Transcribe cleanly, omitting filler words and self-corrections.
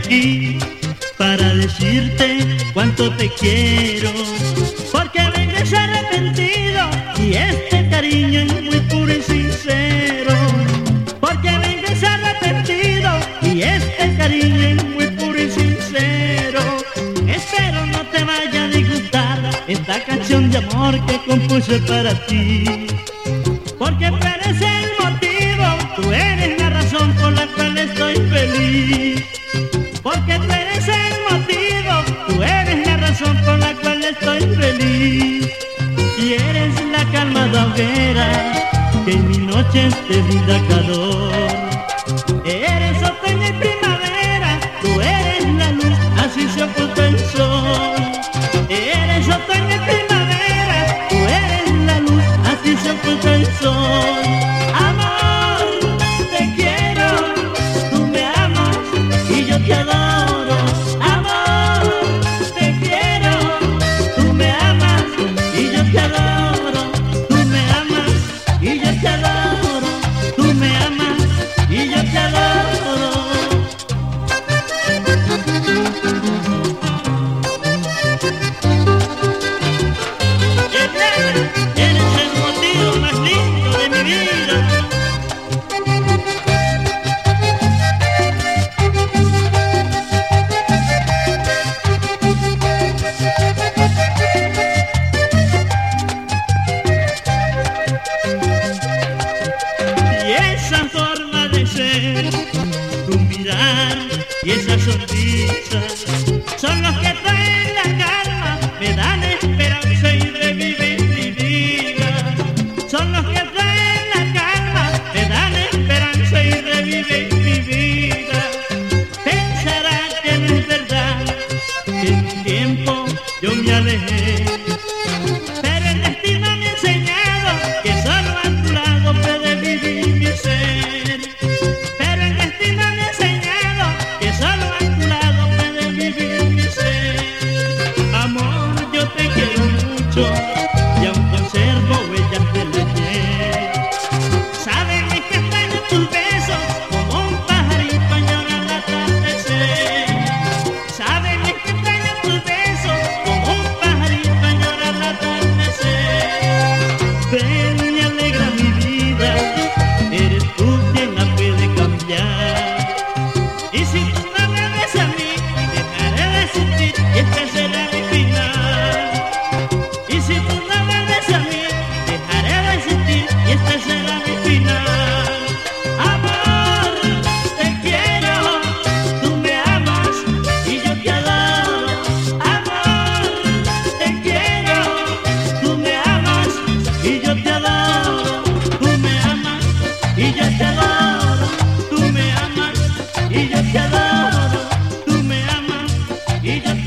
aquí para decirte cuánto te quiero, porque vengas arrepentido y este cariño es muy puro y sincero, porque vengas arrepentido y este cariño es muy puro y sincero. Espero no te vaya a disgustar esta canción de amor que compuse para ti, porque tú eres el motivo, tú eres la razón por la cual estoy feliz, porque tú eres el motivo, tú eres la razón por la cual estoy feliz, y eres la calmada hoguera que en mis noches te brinda calor. Eres otoño y primavera, tú eres la luz, así se oculta el sol. Eres otoño y primavera, tú eres la luz, así se oculta el sol. Amor, te quiero, tú me amas y yo te adoro. Amor, te quiero, tú me amas y yo te adoro. Tú me amas y yo te adoro. Tú me amas y yo te adoro. Eres el motivo más lindo de mi vida. Y esa forma de ser, tu mirar y esa sonrisa son los que traen la calma, me dan esperanza y reviven mi vida. Son los que traen la calma, me dan esperanza y reviven mi vida. Pensarás que no es verdad, que en un tiempo yo me alejé, pero el destino me ha enseñado que solo a tu lado puede vivir mi ser. Pero el destino me ha enseñado que solo a tu lado puede vivir mi ser. Amor, yo te quiero mucho y aún conservo huellas del ayer. Sabes que extraño tus besos como un pajarito añora al atardecer. Sabes que extraño tus besos como un pajarito añora al atardecer. Ven y alegra mi vida, eres tú quien la puede cambiar. Y si tú no me ves a mí, dejaré de sentir y este será mi final. Y si tú no me ves a mí, dejaré de sentir y este será mi final. Amor, te quiero, tú me amas y yo te adoro. Amor, te quiero, tú me amas y yo te adoro. Tú me amas y yo te adoro. Tú me amas y yo te adoro. Tú me amas y yo te adoro.